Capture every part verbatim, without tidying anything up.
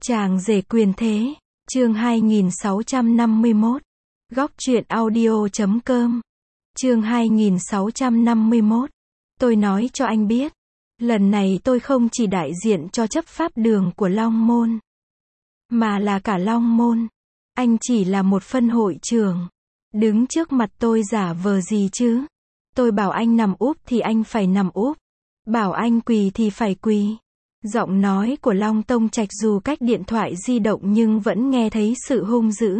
Chàng rể quyền thế, chương hai nghìn sáu trăm năm mươi mốt. Góc truyện audio chấm com. Chương hai nghìn sáu trăm năm mươi mốt. Tôi nói cho anh biết, lần này tôi không chỉ đại diện cho chấp pháp đường của Long Môn, mà là cả Long Môn. Anh chỉ là một phân hội trưởng. Đứng trước mặt tôi giả vờ gì chứ? Tôi bảo anh nằm úp thì anh phải nằm úp. Bảo anh quỳ thì phải quỳ. Giọng nói của Long Tông Trạch dù cách điện thoại di động nhưng vẫn nghe thấy sự hung dữ.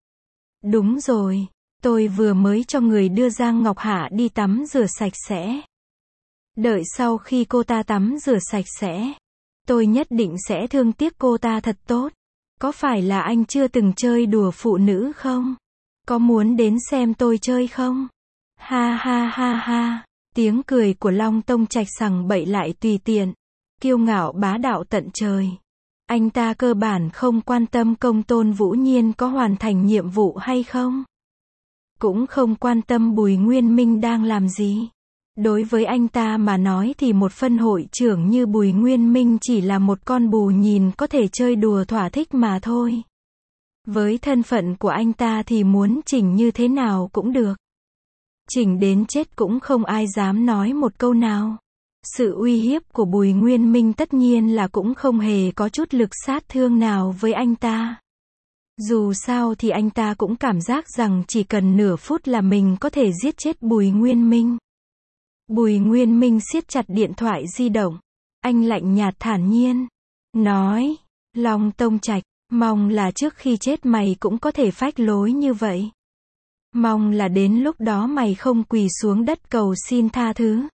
Đúng rồi, tôi vừa mới cho người đưa Giang Ngọc Hạ đi tắm rửa sạch sẽ. Đợi sau khi cô ta tắm rửa sạch sẽ, tôi nhất định sẽ thương tiếc cô ta thật tốt. Có phải là anh chưa từng chơi đùa phụ nữ không? Có muốn đến xem tôi chơi không? Ha ha ha ha, tiếng cười của Long Tông Trạch sằng bậy lại tùy tiện, kiêu ngạo bá đạo tận trời. Anh ta cơ bản không quan tâm Công Tôn Vũ Nhiên có hoàn thành nhiệm vụ hay không. Cũng không quan tâm Bùi Nguyên Minh đang làm gì. Đối với anh ta mà nói thì một phân hội trưởng như Bùi Nguyên Minh chỉ là một con bù nhìn có thể chơi đùa thỏa thích mà thôi. Với thân phận của anh ta thì muốn chỉnh như thế nào cũng được. Chỉnh đến chết cũng không ai dám nói một câu nào. Sự uy hiếp của Bùi Nguyên Minh tất nhiên là cũng không hề có chút lực sát thương nào với anh ta. Dù sao thì anh ta cũng cảm giác rằng chỉ cần nửa phút là mình có thể giết chết Bùi Nguyên Minh. Bùi Nguyên Minh siết chặt điện thoại di động. Anh lạnh nhạt thản nhiên nói, Long Tông Trạch, mong là trước khi chết mày cũng có thể phách lối như vậy. Mong là đến lúc đó mày không quỳ xuống đất cầu xin tha thứ.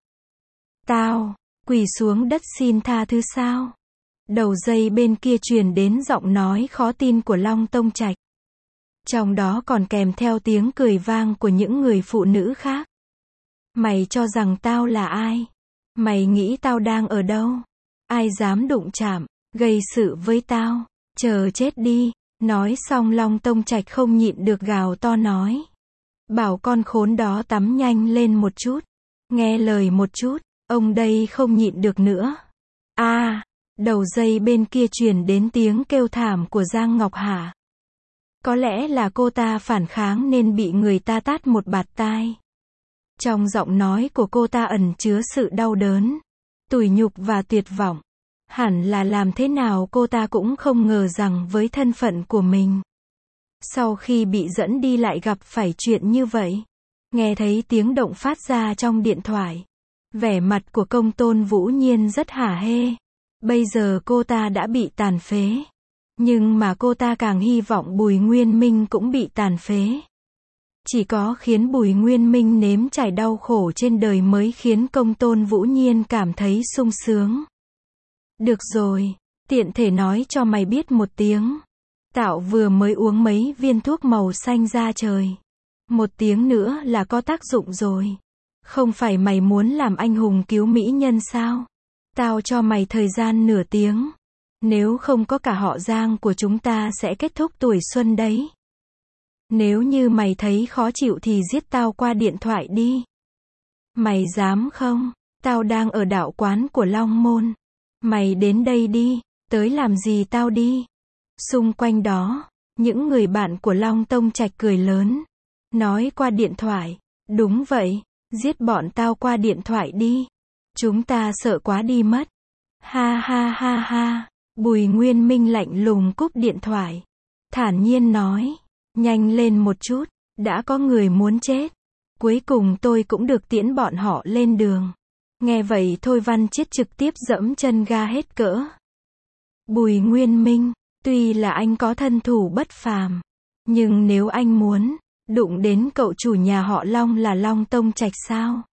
Tao, quỳ xuống đất xin tha thứ sao? Đầu dây bên kia truyền đến giọng nói khó tin của Long Tông Trạch. Trong đó còn kèm theo tiếng cười vang của những người phụ nữ khác. Mày cho rằng tao là ai? Mày nghĩ tao đang ở đâu? Ai dám đụng chạm, gây sự với tao? Chờ chết đi. Nói xong Long Tông Trạch không nhịn được gào to nói. Bảo con khốn đó tắm nhanh lên một chút. Nghe lời một chút. Ông đây không nhịn được nữa. A, à, đầu dây bên kia truyền đến tiếng kêu thảm của Giang Ngọc Hạ. Có lẽ là cô ta phản kháng nên bị người ta tát một bạt tai. Trong giọng nói của cô ta ẩn chứa sự đau đớn, tủi nhục và tuyệt vọng. Hẳn là làm thế nào cô ta cũng không ngờ rằng với thân phận của mình, sau khi bị dẫn đi lại gặp phải chuyện như vậy. Nghe thấy tiếng động phát ra trong điện thoại, vẻ mặt của Công Tôn Vũ Nhiên rất hả hê. Bây giờ cô ta đã bị tàn phế. Nhưng mà cô ta càng hy vọng Bùi Nguyên Minh cũng bị tàn phế. Chỉ có khiến Bùi Nguyên Minh nếm trải đau khổ trên đời mới khiến Công Tôn Vũ Nhiên cảm thấy sung sướng. Được rồi, tiện thể nói cho mày biết một tiếng. Tạo vừa mới uống mấy viên thuốc màu xanh ra trời. Một tiếng nữa là có tác dụng rồi. Không phải mày muốn làm anh hùng cứu mỹ nhân sao? Tao cho mày thời gian nửa tiếng. Nếu không có cả họ Giang của chúng ta sẽ kết thúc tuổi xuân đấy. Nếu như mày thấy khó chịu thì giết tao qua điện thoại đi. Mày dám không? Tao đang ở đạo quán của Long Môn. Mày đến đây đi, tới làm gì tao đi. Xung quanh đó, những người bạn của Long Tông Trạch cười lớn. Nói qua điện thoại, đúng vậy, giết bọn tao qua điện thoại đi. Chúng ta sợ quá đi mất. Ha ha ha ha, Bùi Nguyên Minh lạnh lùng cúp điện thoại. Thản nhiên nói, nhanh lên một chút, đã có người muốn chết. Cuối cùng tôi cũng được tiễn bọn họ lên đường. Nghe vậy Thôi Văn Chiết trực tiếp dẫm chân ga hết cỡ. Bùi Nguyên Minh, tuy là anh có thân thủ bất phàm, nhưng nếu anh muốn đụng đến cậu chủ nhà họ Long là Long Tông Trạch sao?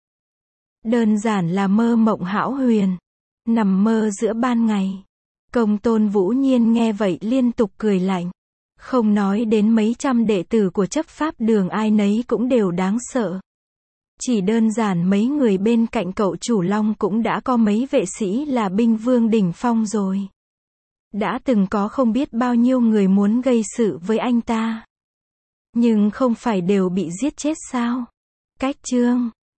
Đơn giản là mơ mộng hão huyền, nằm mơ giữa ban ngày. Công Tôn Vũ Nhiên nghe vậy liên tục cười lạnh. Không nói đến mấy trăm đệ tử của chấp pháp đường ai nấy cũng đều đáng sợ. Chỉ đơn giản mấy người bên cạnh cậu chủ Long cũng đã có mấy vệ sĩ là binh vương đỉnh phong rồi. Đã từng có không biết bao nhiêu người muốn gây sự với anh ta. Nhưng không phải đều bị giết chết sao? Cách chương